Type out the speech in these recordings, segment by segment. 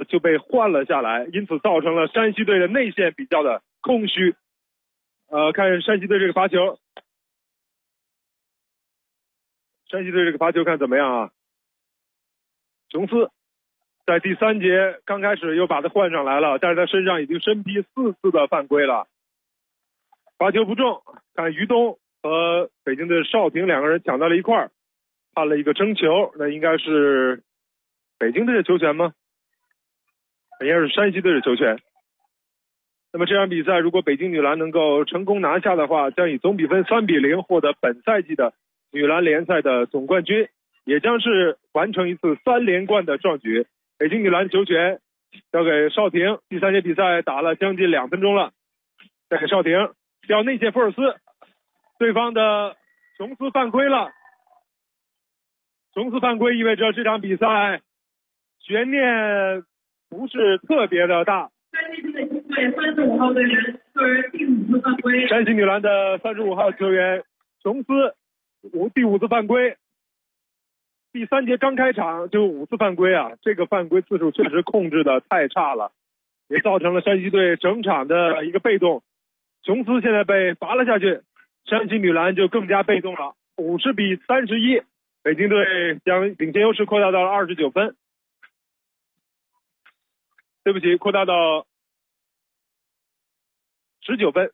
就被换了下来，因此造成了山西队的内线比较的空虚。看山西队这个罚球，山西队这个罚球看怎么样啊？琼斯在第3节刚开始又把他换上来了，但是他身上已经身披4次的犯规了，罚球不中。看于东和北京队邵婷2个人抢到了一块儿，判了一个争球，那应该是北京队的球权吗？应该是山西队的球权。那么这场比赛如果北京女篮能够成功拿下的话，将以总比分3-0获得本赛季的女篮联赛的总冠军，也将是完成一次3连冠的壮举。北京女篮球权交给邵婷，第3节比赛打了将近2分钟了，再给邵婷调内线福尔斯，对方的琼斯犯规了，琼斯犯规意味着这场比赛悬念不是特别的大。 山西队35号队员个人第5次犯规。 山西女篮的35号球员琼斯第5次犯规，第3节刚开场就5次犯规啊，这个犯规次数确实控制的太差了，也造成了山西队整场的一个被动。琼斯现在被罚了下去，山西女篮就更加被动了，50-31，北京队将领先优势扩大到了29分。对不起，扩大到19分。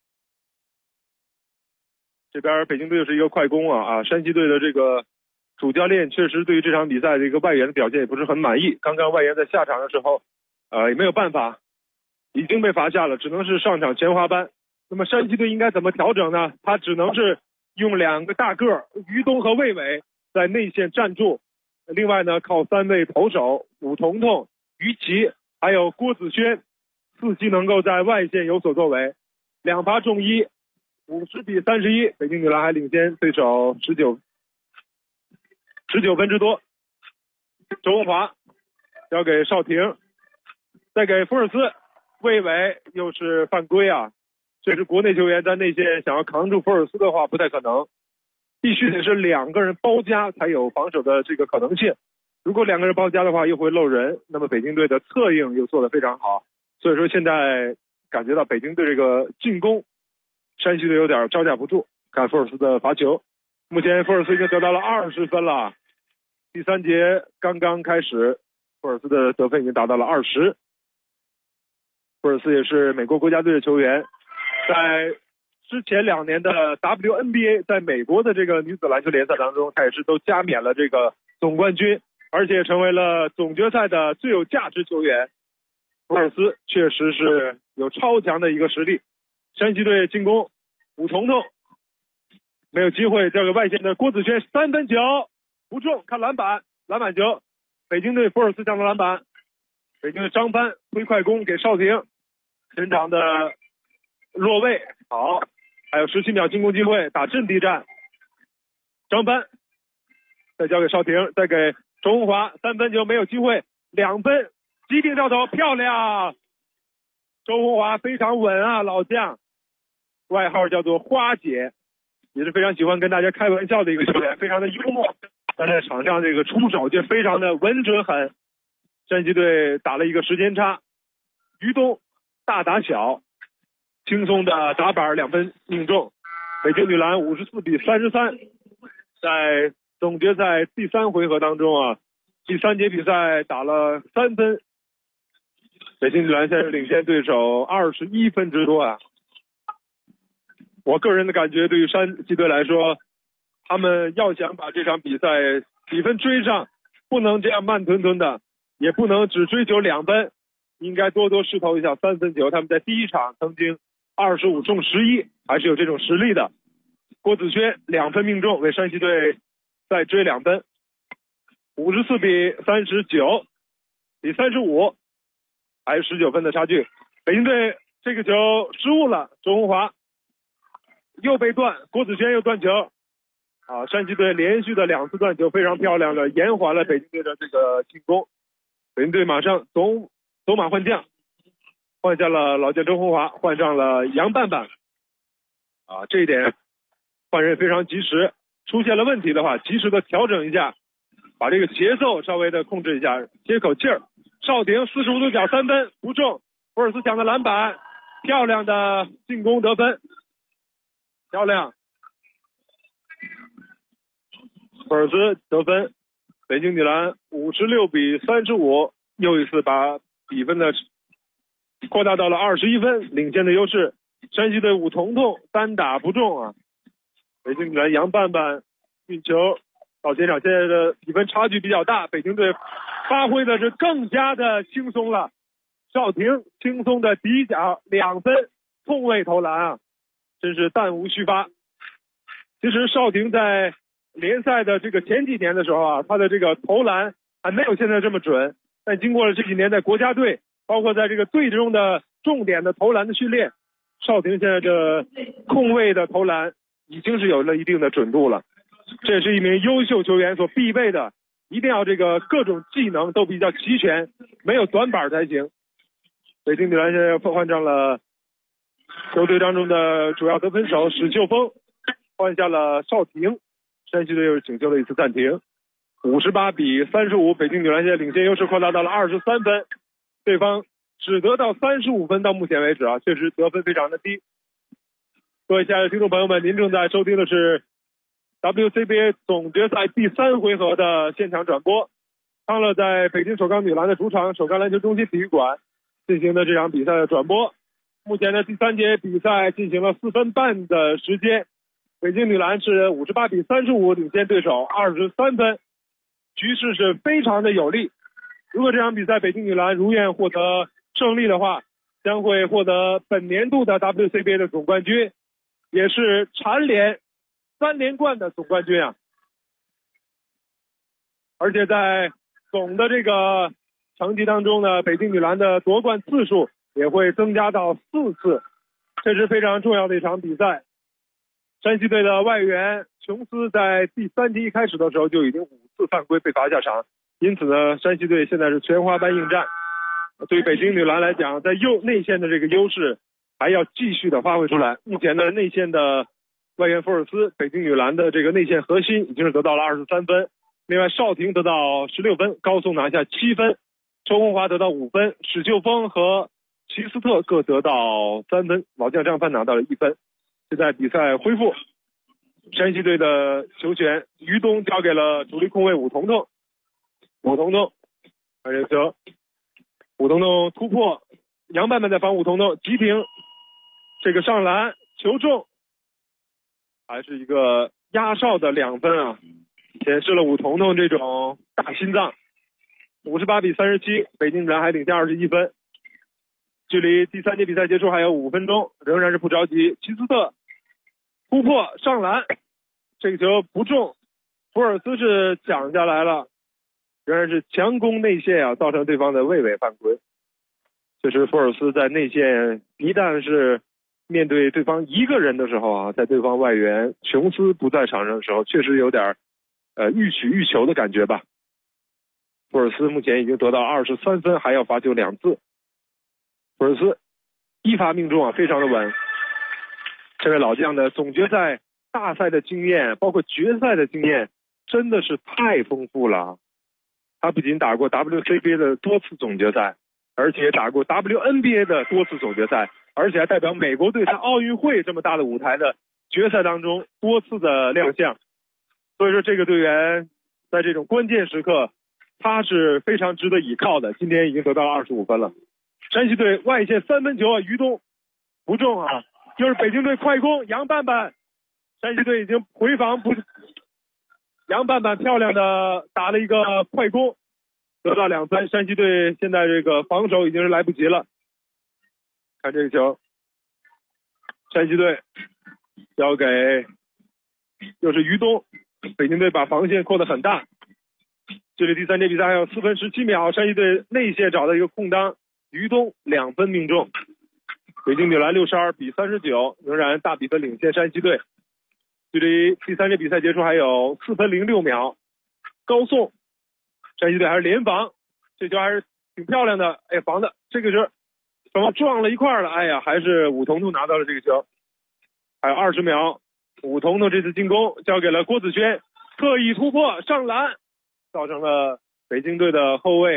这边北京队是一个快攻啊，山西队的这个主教练确实对于这场比赛的一个外援的表现也不是很满意。刚刚外援在下场的时候，也没有办法，已经被罚下了，只能是上场前滑班。那么山西队应该怎么调整呢？他只能是用2个大个于东和魏伟在内线站住，另外呢靠3位投手武彤彤、于琦还有郭子轩4期能够在外线有所作为，2罚中1，50-31，北京女篮还领先对手19分之多。周文华交给邵婷，再给福尔斯，魏伟又是犯规啊！这是国内球员在内线想要扛住福尔斯的话不太可能，必须得是2个人包夹才有防守的这个可能性。如果2个人包夹的话又会漏人，那么北京队的策应又做得非常好，所以说现在感觉到北京队这个进攻山西队有点招架不住。看福尔斯的罚球，目前福尔斯已经得到了20分了，第3节刚刚开始，福尔斯的得分已经达到了20。福尔斯也是美国国家队的球员，在之前2年的 WNBA 在美国的这个女子篮球联赛当中，他也是都加冕了这个总冠军，而且成为了总决赛的最有价值球员。福尔斯确实是有超强的一个实力。山西队进攻，武彤彤没有机会，交给外线的郭子轩3分球不中，看篮板球，北京队福尔斯抢到篮板，北京的张帆推快攻给邵婷，前场的落位好，还有17秒进攻机会，打阵地战，张帆再交给邵婷，再给周文华3分球没有机会，2分击定跳投，漂亮！周文华非常稳啊，老将，外号叫做花姐，也是非常喜欢跟大家开玩笑的一个球员，非常的幽默，但在场上这个出手就非常的稳准狠。山西队打了一个时间差，于东大打小，轻松的打板2分命中，北京女篮54-33。在总决赛第3回合当中啊，第3节比赛打了3分，北京女篮现在领先对手21分之多啊。我个人的感觉，对于山西队来说，他们要想把这场比赛比分追上，不能这样慢吞吞的，也不能只追求2分，应该多多试投一下3分球。他们在第1场曾经25中11，还是有这种实力的。郭子轩2分命中，为山西队再追2分，54-39，比35，还有19分的差距。北京队这个球失误了，周文华又被断，郭子轩又断球啊！山西队连续的2次断球，非常漂亮的延缓了北京队的这个进攻。北京队马上走马换将，换下了老将周文华，换上了杨半半啊，这一点换人非常及时，出现了问题的话及时的调整一下，把这个节奏稍微的控制一下，歇口气儿， 邵婷45度角3分不中，福尔斯抢的篮板，漂亮的进攻得分，漂亮。福尔斯得分，北京女篮56比35，又一次把比分的扩大到了21分，领先的优势。山西队武彤彤单打不中啊，北京女篮杨半半运球到前场，现在的比分差距比较大，北京队发挥的是更加的轻松了。邵婷轻松的底角2分空位投篮啊，真是弹无虚发。其实邵婷在联赛的这个前几年的时候啊，她的这个投篮还没有现在这么准，但经过了这几年在国家队，包括在这个队中的重点的投篮的训练，邵婷现在这空位的投篮已经是有了一定的准度了。这是一名优秀球员所必备的，一定要这个各种技能都比较齐全，没有短板才行。北京女篮现在换上了球队当中的主要得分手史秀峰，换下了邵婷，山西队又请求了一次暂停。58比35，北京女篮现在领先优势扩大到了23分，对方只得到35分，到目前为止啊，确实得分非常的低。各位亲爱的听众朋友们，您正在收听的是 WCBA 总决赛第3回合的现场转播。康乐在北京首钢女篮的主场首钢篮球中心体育馆进行的这场比赛的转播。目前的第3节比赛进行了4分半的时间，北京女篮是58比35领先对手23分，局势是非常的有利。如果这场比赛北京女篮如愿获得胜利的话，将会获得本年度的 WCBA 的总冠军，也是蝉联3连冠的总冠军啊！而且在总的这个成绩当中呢，北京女篮的夺冠次数也会增加到4次，这是非常重要的一场比赛。山西队的外援琼斯在第3节一开始的时候就已经5次犯规被罚下场，因此呢，山西队现在是全华班应战。对于北京女篮来讲，在内线的这个优势还要继续的发挥出来。目前的内线的外援福尔斯，北京女篮的这个内线核心已经是得到了23分，另外邵婷得到16分，高颂拿下7分，周红华得到5分，史秀峰和齐斯特各得到3分，老将张帆拿到了1分。现在比赛恢复，山西队的球权于东交给了主力控卫武彤彤，看这球，武彤彤突破，杨半半在防武彤彤，急停，这个上篮球中，还是一个压哨的2分啊，显示了武彤彤这种大心脏。58比37，北京女篮还领先21分，距离第3节比赛结束还有5分钟，仍然是不着急。齐斯特突破上篮，这个球不中，福尔斯是抢下来了，仍然是强攻内线啊，造成对方的卫冕犯规。确实福尔斯在内线一旦是面对对方一个人的时候啊，在对方外援琼斯不在场上的时候，确实有点欲取欲求的感觉吧。福尔斯目前已经得到23分，还要罚球2次。福尔斯一罚命中啊，非常的稳。这位老将的总决赛大赛的经验，包括决赛的经验，真的是太丰富了。他不仅打过 WCBA 的多次总决赛，而且打过 WNBA 的多次总决赛，而且还代表美国队在奥运会这么大的舞台的决赛当中多次的亮相。所以说这个队员在这种关键时刻，他是非常值得倚靠的。今天已经得到了25分了。山西队外线3分球啊，于东不中啊，就是北京队快攻，杨半半，山西队已经回防不，杨半半漂亮的打了一个快攻，得到2分。山西队现在这个防守已经是来不及了。看这个球，山西队交给又是于东，北京队把防线扩得很大。距离第3节比赛还有4分17秒，山西队内线找到一个空当，于东2分命中。北京女篮62比39，仍然大比分领先山西队。距离第3节比赛结束还有4分06秒，高颂，山西队还是联防，这球还是挺漂亮的，哎，防的这个是什么撞了一块了，哎呀，还是武彤彤拿到了这个球。还有20秒，武彤彤这次进攻交给了郭子轩，特意突破上篮，造成了北京队的后卫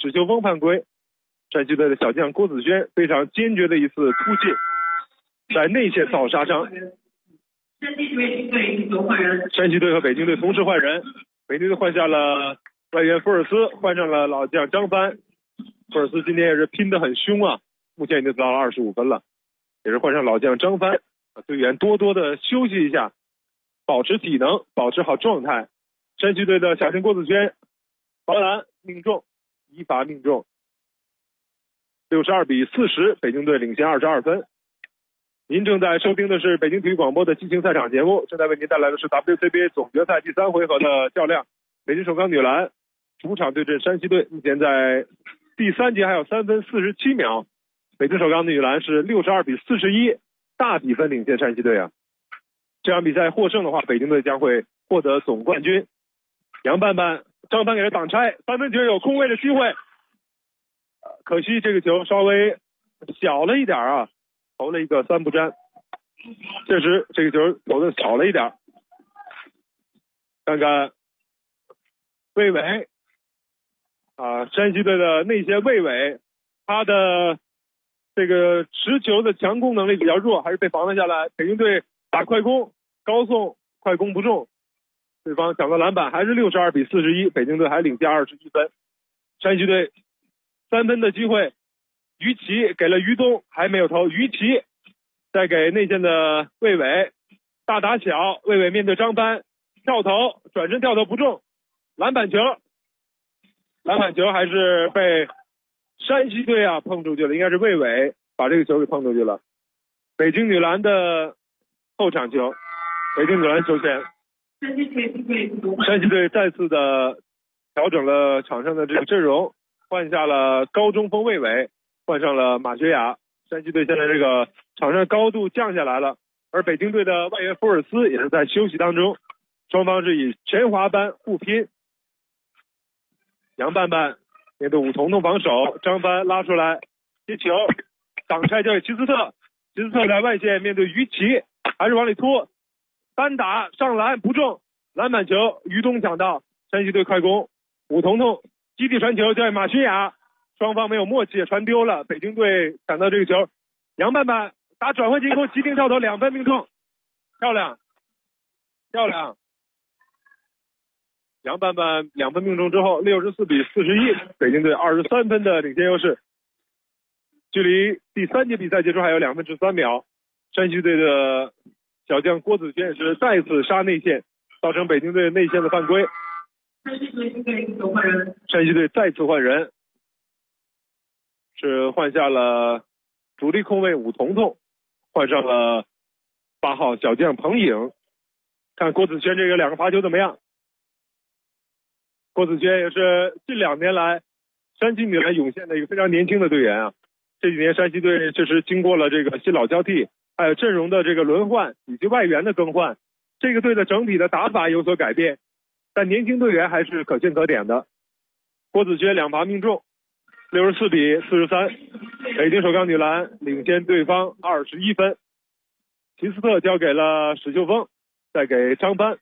史秋峰犯规，山西队的小将郭子轩非常坚决的一次突进，在内线造杀伤。 山西队换人， 山西队和北京队同时换人，北京队换下了外援福尔斯，换上了老将张帆。福尔斯今天也是拼得很凶啊，目前已经得到了25分了，也是换上老将张帆。队员多多的休息一下，保持体能，保持好状态。山西队的小将郭子轩罚篮命中，一罚命中，62比40，北京队领先22分。您正在收听的是北京体育广播的激情赛场节目，正在为您带来的是 WCBA 总决赛第3回合的较量。北京首钢女篮主场对阵山西队，目前在第3节还有3分47秒，北京首钢女篮是62比41，大比分领先山西队啊。这场比赛获胜的话，北京队将会获得总冠军。杨半半、张帆给他挡拆，3分球有空位的机会，可惜这个球稍微小了一点啊，投了一个3不沾，确实这个球投的少了一点。看看魏伟山西队的内线魏伟，他的这个持球的强攻能力比较弱，还是被防了下来。北京队打快攻，高送快攻不中，对方抢到篮板，还是62比41，北京队还领先21分。山西队3分的机会，于琦给了于东，还没有投，于琦再给内线的魏伟，大打小，魏伟面对张帆跳投，转身跳投不中，篮板球还是被山西队碰出去了，应该是魏伟把这个球给碰出去了。北京女篮的后场球，北京女篮球权，山西队再次的调整了场上的这个阵容，换下了高中锋魏伟，换上了马学雅。山西队现在这个场上高度降下来了，而北京队的外援福尔斯也是在休息当中，双方是以全华班互拼。杨半半面对武彤彤防守，张帆拉出来接球，挡拆交给齐斯特，齐斯特在外线面对于琦，还是往里突，单打上篮不中，篮板球于东抢到，山西队快攻，武彤彤基地传球交给马学雅，双方没有默契，传丢了，北京队抢到这个球，杨半半打转换进攻，急停跳投2分命中，漂亮。杨半半2分命中之后，64比41，北京队23分的领先优势。距离第3节比赛结束还有2分13秒，山西队的小将郭子轩是再次杀内线，造成北京队内线的犯规。山西队再次换人，是换下了主力控卫武彤彤，换上了8号小将彭颖。看郭子轩这个2个罚球怎么样？郭子轩也是近2年来山西女篮涌现的一个非常年轻的队员啊。这几年山西队确实经过了这个新老交替，还有阵容的这个轮换以及外援的更换，这个队的整体的打法有所改变，但年轻队员还是可圈可点的。郭子轩2罚命中，64比43，北京首钢女篮领先对方21分。齐斯特交给了史秀峰，再给张帆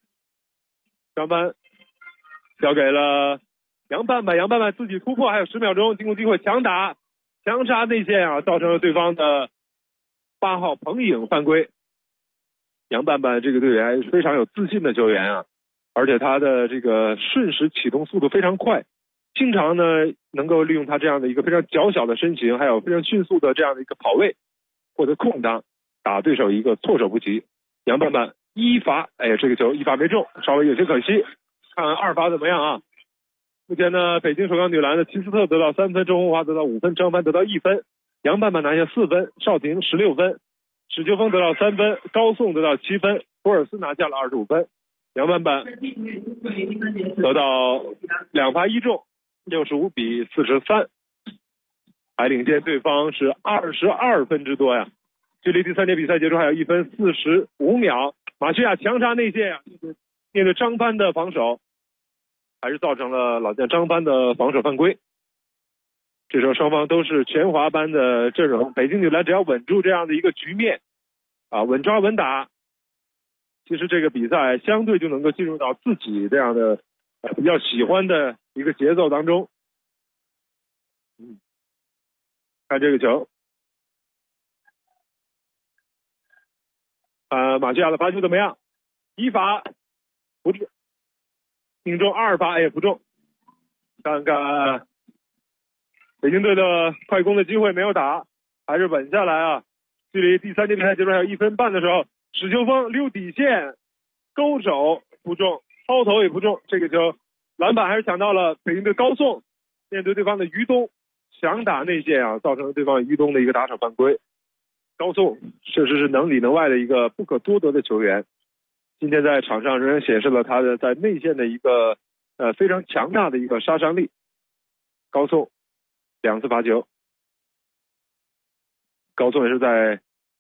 交给了杨半半，杨半半自己突破，还有10秒钟进攻机会，强打强杀内线造成了对方的8号彭颖犯规。杨半半这个队员非常有自信的球员而且他的这个瞬时启动速度非常快，经常呢能够利用他这样的一个非常较小的身形，还有非常迅速的这样的一个跑位，获得空当，打对手一个措手不及。杨半半1罚，这个球1罚没中，稍微有些可惜。看2罚怎么样目前呢，北京首钢女篮的齐斯特得到3分，周红华得到5分，张帆得到1分，杨半半拿下4分，邵婷16分，史秋峰得到3分，高颂得到7分，福尔斯拿下了25分。杨半半得到2罚1中，65比43，还领先对方是22分之多呀。距离第3节比赛结束还有1分45秒，马学雅强杀内线面对张帆的防守，还是造成了老将张帆的防守犯规。这时候双方都是全华班的阵容，北京女篮只要稳住这样的一个局面稳抓稳打，其实这个比赛相对就能够进入到自己这样的比较喜欢的一个节奏当中。 看这个球，马西亚的发球怎么样？一发不中，命中，2发也不中。看看北京队的快攻的机会没有打，还是稳下来啊。距离第3节比赛结束还有1分半的时候，史秋峰溜底线，勾手不中，抛投也不中。这个球篮板还是抢到了北京队高颂，面对对方的于东强打内线啊，造成了对方于东的一个打手犯规。高颂确实是能里能外的一个不可多得的球员，今天在场上仍然显示了他的在内线的一个非常强大的一个杀伤力。高颂2次罚球，高颂也是在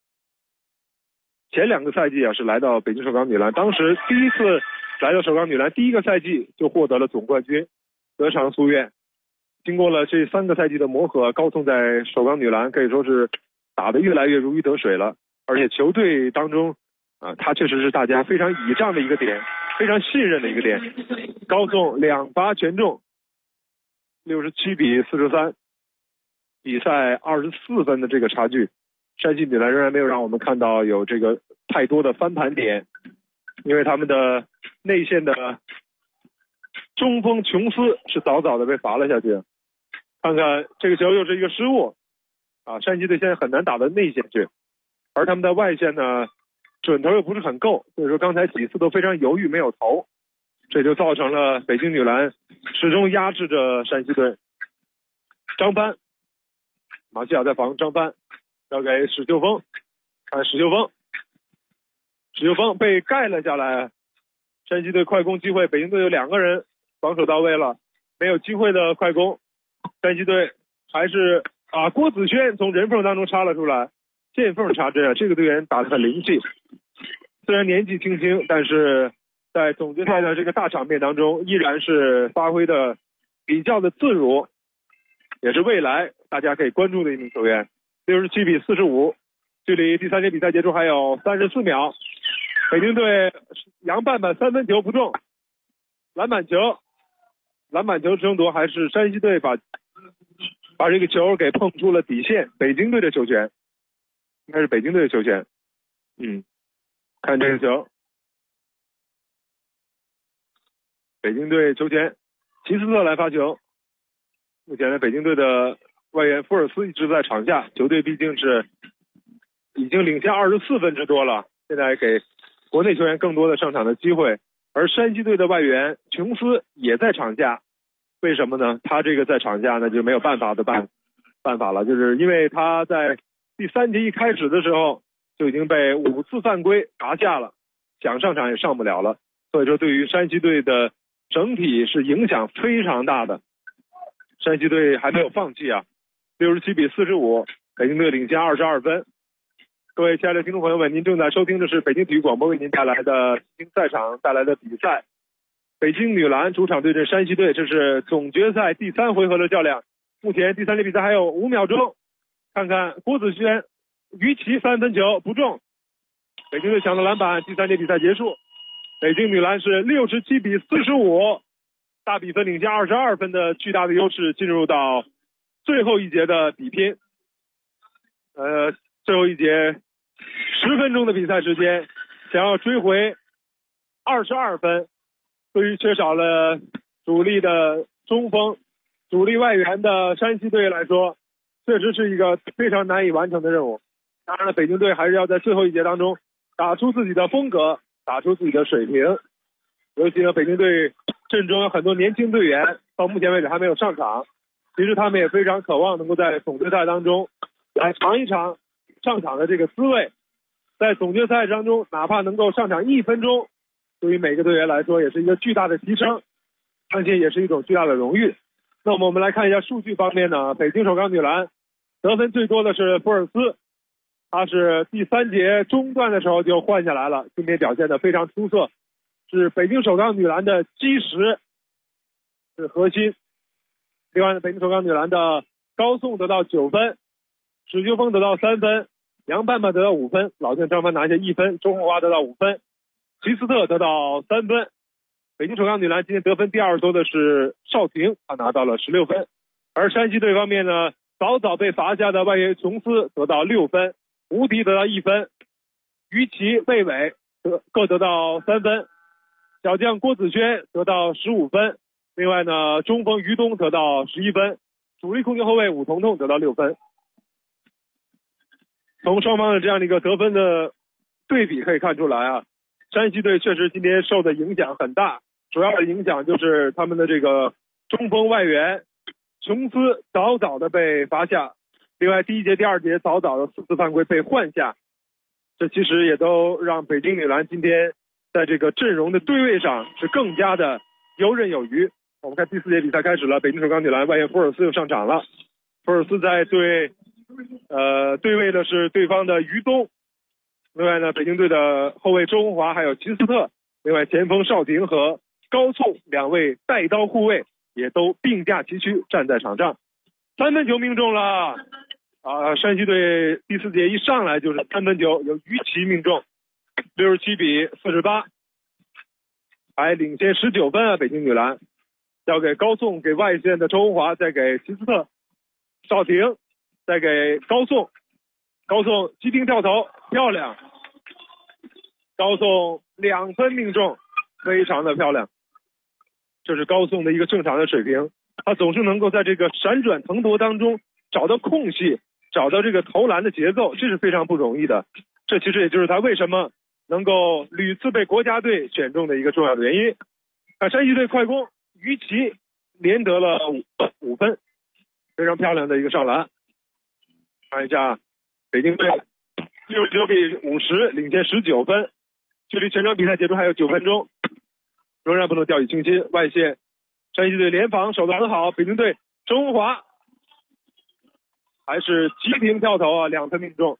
前2个赛季啊是来到北京首钢女篮，当时第一次来到首钢女篮第1个赛季就获得了总冠军，得偿夙愿。经过了这3个赛季的磨合，高颂在首钢女篮可以说是打得越来越如鱼得水了，而且球队当中他确实是大家非常倚仗的一个点，非常信任的一个点。高颂2罚全中，67比43，比赛24分的这个差距，山西女篮仍然没有让我们看到有这个太多的翻盘点，因为他们的内线的中锋琼斯是早早的被罚了下去。看看这个球又是一个失误啊，山西队现在很难打到内线去，而他们的外线呢准头又不是很够，所以说刚才几次都非常犹豫没有投，这就造成了北京女篮始终压制着山西队。张帆，马西亚在防张帆，交给史秋峰，看史秋峰被盖了下来，山西队快攻机会，北京队有2个人防守到位了，没有机会的快攻，山西队还是郭子轩从人缝当中插了出来，见缝插针啊，这个队员打得很灵气，虽然年纪轻轻，但是在总决赛的这个大场面当中依然是发挥的比较的自如，也是未来大家可以关注的一名球员。67比45，距离第3节比赛结束还有34秒，北京队杨半半3分球不中，篮板球争夺还是山西队把这个球给碰出了底线，北京队的球权，应该是北京队的球权。看这个球，北京队球权，齐斯特来发球。目前呢，北京队的外援福尔斯一直在场下，球队毕竟是已经领先24分之多了，现在给国内球员更多的上场的机会。而山西队的外援琼斯也在场下，为什么呢？他这个在场下呢就没有办法了，就是因为他在第3节一开始的时候就已经被5次犯规罚下了，想上场也上不了了，所以说对于山西队的整体是影响非常大的。山西队还没有放弃啊，67比45，北京队领先22分。各位亲爱的听众朋友们，您正在收听的是北京体育广播为您带来的新兴赛场带来的比赛，北京女篮主场对阵山西队，这是总决赛第3回合的较量。目前第3节比赛还有5秒钟，看看郭子轩于琦3分球不中，北京队抢到篮板，第3节比赛结束，北京女篮是67比45，大比分领先22分的巨大的优势，进入到最后一节的比拼。最后一节10分钟的比赛时间，想要追回22分，对于缺少了主力的中锋、主力外援的山西队来说，确实是一个非常难以完成的任务。当然了，北京队还是要在最后一节当中打出自己的风格，打出自己的水平。尤其呢，北京队阵中有很多年轻队员，到目前为止还没有上场，其实他们也非常渴望能够在总决赛当中来尝一尝上场的这个滋味。在总决赛当中，哪怕能够上场1分钟，对于每个队员来说也是一个巨大的提升，相信也是一种巨大的荣誉。那么我们来看一下数据方面呢，北京首钢女篮得分最多的是福尔斯，他是第3节中段的时候就换下来了，今天表现得非常出色，是北京首钢女篮的基石，是核心。另外呢，北京首钢女篮的高颂得到9分，史秋峰得到3分，杨半半得到5分，老将张帆拿下1分，周红华得到5分，齐斯特得到3分。北京首钢女篮今天得分第2多的是邵婷，她拿到了16分。 而山西队方面呢，早早被罚下的外援琼斯得到6分，吴迪得到1分，于琦、魏伟各得到3分，小将郭子轩得到15分，另外呢，中锋于东得到11分，主力控球后卫武彤彤得到6分。从双方的这样的一个得分的对比可以看出来啊，山西队确实今天受的影响很大，主要的影响就是他们的这个中锋外援琼斯早早的被罚下，另外第1节、第2节早早的4次犯规被换下，这其实也都让北京女篮今天在这个阵容的对位上是更加的游刃有余。我们看第4节比赛开始了，北京首钢女篮外援福尔斯又上场了，福尔斯在对位的是对方的于东，另外呢，北京队的后卫周红华还有齐斯特，另外前锋邵婷和高颂2位带刀护卫也都并驾齐驱站在场上。3分球命中了山西队第4节一上来就是3分球，由于琦命中，67-48，还领先19分啊！北京女篮交给高颂，给外线的周红华，再给齐斯特，邵婷，再给高颂，高颂急停跳投，漂亮，高颂2分命中，非常的漂亮。这是高颂的一个正常的水平，他总是能够在这个闪转腾挪当中找到空隙，找到这个投篮的节奏，这是非常不容易的。这其实也就是他为什么能够屡次被国家队选中的一个重要的原因。山西队快攻，于琦连得了5分，非常漂亮的一个上篮。看一下北京队69-50领先19分，距离全场比赛结束还有9分钟，仍然不能掉以轻心。外线山西队联防守得很好，北京队周红华还是急停跳投啊，2分命中。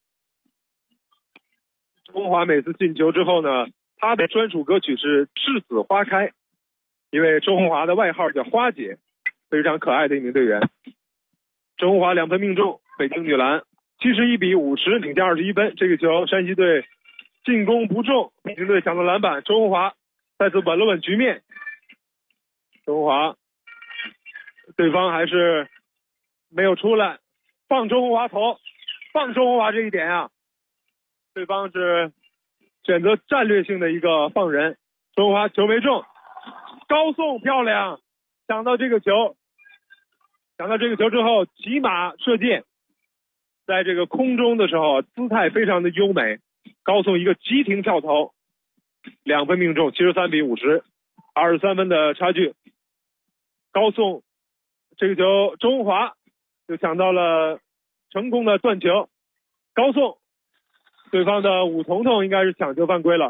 周红华每次进球之后呢，他的专属歌曲是栀子花开，因为周红华的外号叫花姐，非常可爱的一名队员。周红华2分命中，北京女篮71-50领先21分。这个球山西队进攻不中，北京队抢到篮板，周红华再次稳了稳局面。周红华对方还是没有出来，放周红华投，放周红华这一点啊，对方是选择战略性的一个放人。周红华球没中，高颂漂亮，抢到这个球之后骑马射箭，在这个空中的时候姿态非常的优美，高颂一个急停跳投，2分命中，73-50， 23分的差距。高颂这个球周红华就抢到了成功的断球，高颂对方的武彤彤应该是抢球犯规了，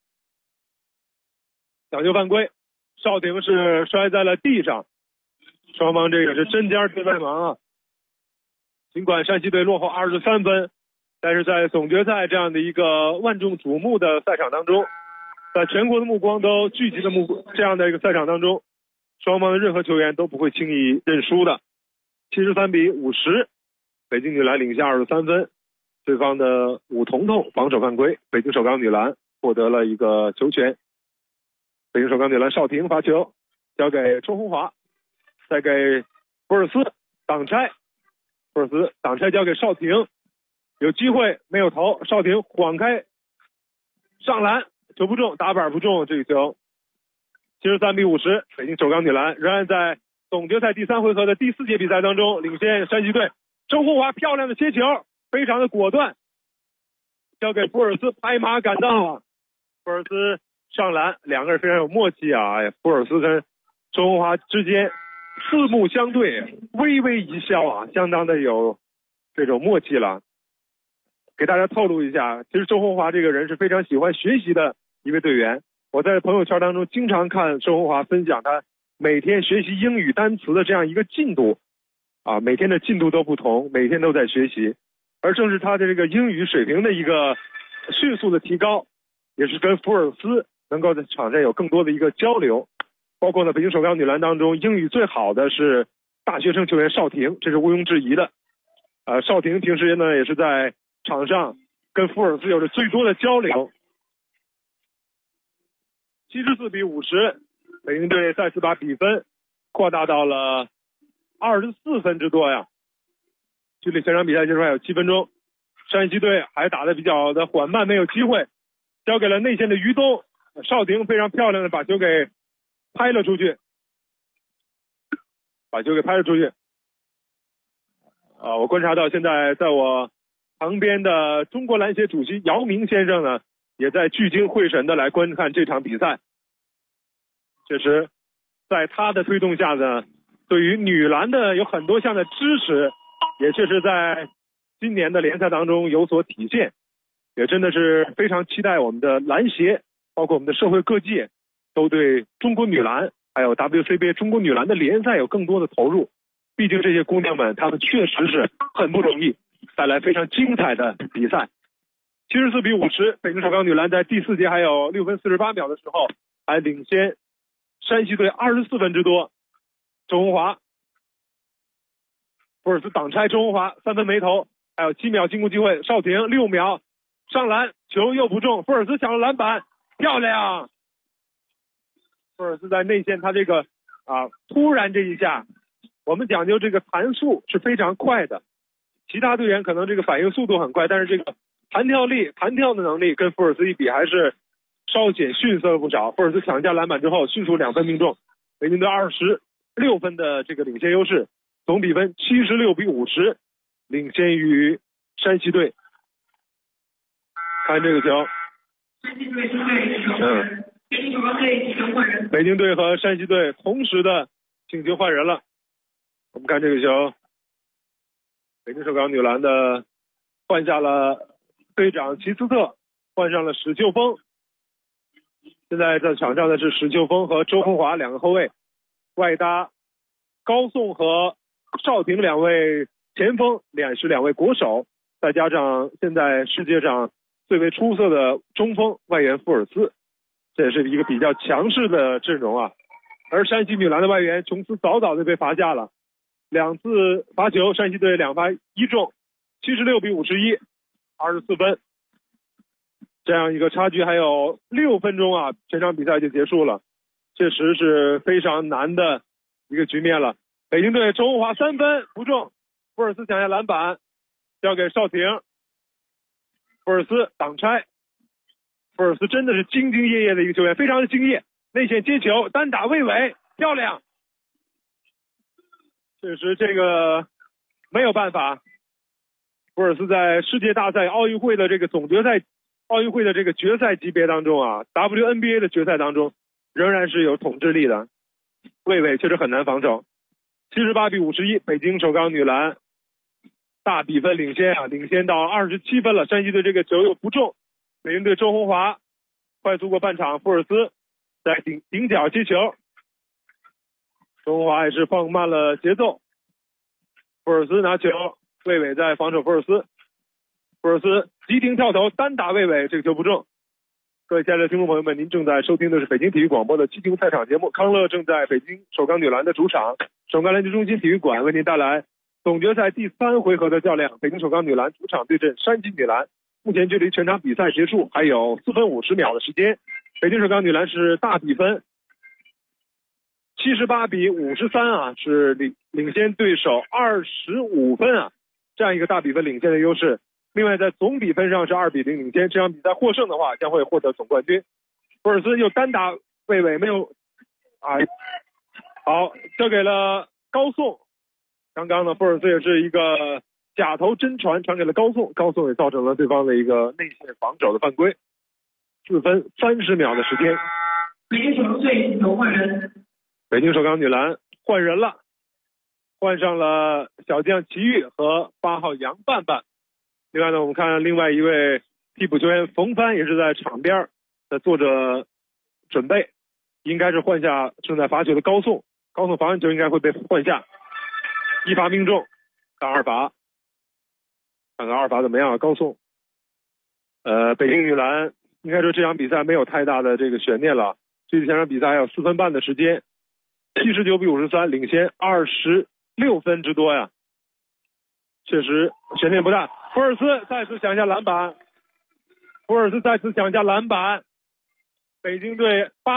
抢球犯规，邵婷是摔在了地上，双方这个是针尖对麦芒啊。尽管山西队落后23分，但是在总决赛这样的一个万众瞩目的赛场当中，在全国的目光都聚集的这样的一个赛场当中，双方的任何球员都不会轻易认输的。73-50，北京女篮领先23分，对方的武彤彤防守犯规，北京首钢女篮获得了一个球权。北京首钢女篮邵婷罚球，交给周红华，再给福尔斯挡拆，福尔斯挡拆交给邵婷，有机会没有投，邵婷晃开上篮，球不中，打板不中，这个球73-50，北京首钢女篮仍然在总决赛第3回合的第4节比赛当中领先山西队。周红华漂亮的切球，非常的果断，交给福尔斯拍马赶到啊，福尔斯上篮，两个人非常有默契啊！哎，福尔斯跟周红华之间四目相对，微微一笑啊，相当的有这种默契了。给大家透露一下，其实周红华这个人是非常喜欢学习的一位队员。我在朋友圈当中经常看周红华分享他每天学习英语单词的这样一个进度啊，每天的进度都不同，每天都在学习。而正是他的这个英语水平的一个迅速的提高，也是跟福尔斯能够在场上有更多的一个交流。包括呢，北京首钢女篮当中英语最好的是大学生球员邵婷，这是毋庸置疑的。邵婷平时呢也是在场上跟福尔斯有着最多的交流。74-50，北京队再次把比分扩大到了 24分之多呀。距离全场比赛结束还有7分钟，山西队还打得比较的缓慢，没有机会，交给了内线的于东，邵婷非常漂亮的把球给拍了出去，我观察到现在在我旁边的中国篮协主席姚明先生呢，也在聚精会神的来观看这场比赛。确实，在他的推动下呢，对于女篮的有很多项的支持，也确实在今年的联赛当中有所体现。也真的是非常期待我们的篮协，包括我们的社会各界，都对中国女篮还有 WCBA 中国女篮的联赛有更多的投入。毕竟这些姑娘们，她们确实是很不容易，带来非常精彩的比赛。74比50，北京首钢女篮在第4节还有6分48秒的时候，还领先山西队24分之多。周红华，福尔斯挡拆，周红华3分没投，还有7秒进攻机会，邵婷6秒上篮，球又不中，福尔斯抢了篮板，漂亮！福尔斯在内线，他这个突然这一下，我们讲究这个弹速是非常快的，其他队员可能这个反应速度很快，但是这个弹跳的能力跟福尔斯一比还是稍显逊色了不少。福尔斯抢下篮板之后，迅速2分命中，北京队26分的这个领先优势，总比分76比50，领先于山西队。看这个球， 山西队针对球员，北京首钢队请求换人。 北京队和山西队同时的请求换人了。我们看这个球，北京首钢女篮的换下了队长齐斯特，换上了史秋峰。现在在场上的是史秋峰和周红华2个后卫，外搭高颂和邵婷2位前锋，是2位国手，再加上现在世界上最为出色的中锋外援福尔斯，这也是一个比较强势的阵容啊。而山西女篮的外援琼斯早早就被罚下了，2次罚球，山西队2罚1中，76比51， 24分。这样一个差距还有6分钟啊，全场比赛就结束了，确实是非常难的一个局面了。北京队周红华3分不中，福尔斯抢下篮板，交给邵婷，福尔斯挡拆，福尔斯真的是兢兢业业的一个球员，非常的敬业，内线接球单打魏伟，漂亮。确实这个没有办法，福尔斯在世界大赛、奥运会的这个总决赛、奥运会的这个决赛级别当中啊 ，WNBA 的决赛当中仍然是有统治力的。魏伟确实很难防守。78比51，北京首钢女篮大比分领先到27分了。山西队这个球又不中，北京队周红华快速过半场，福尔斯在顶角接球，周红华也是放慢了节奏，福尔斯拿球，魏伟在防守福尔斯，福尔斯急停跳投单打魏伟，这个球不中。各位亲爱的听众朋友们，您正在收听的是北京体育广播的激情赛场节目，康乐正在北京首钢女篮的主场首钢篮球中心体育馆为您带来总决赛第3回合的较量，北京首钢女篮主场对阵山西女篮。目前距离全场比赛结束还有4分50秒的时间，北京首钢女篮是大比分78比53啊，是领先对手25分啊，这样一个大比分领先的优势。另外在总比分上是2比0领先，这场比赛获胜的话将会获得总冠军。福尔斯又单打魏伟，没有好，交给了高颂。刚刚呢，福尔斯也是一个假投真传给了高颂，高颂也造成了对方的一个内线防守的犯规。4分30秒的时间， 北京首钢队请求换人。 北京首钢女篮换人了，换上了小将齐豫和8号杨瓣瓣。另外呢，我们看另外一位替补球员冯帆也是在场边在做着准备，应该是换下正在罚球的高颂。高颂罚完球应该会被换下，1罚命中，看2罚，看看2罚怎么样啊？高颂，北京女篮应该说这场比赛没有太大的这个悬念了，距离前场比赛还有4分半的时间，79比53领先26分之多呀，确实悬念不大。福尔斯再次抢下篮板，北京队8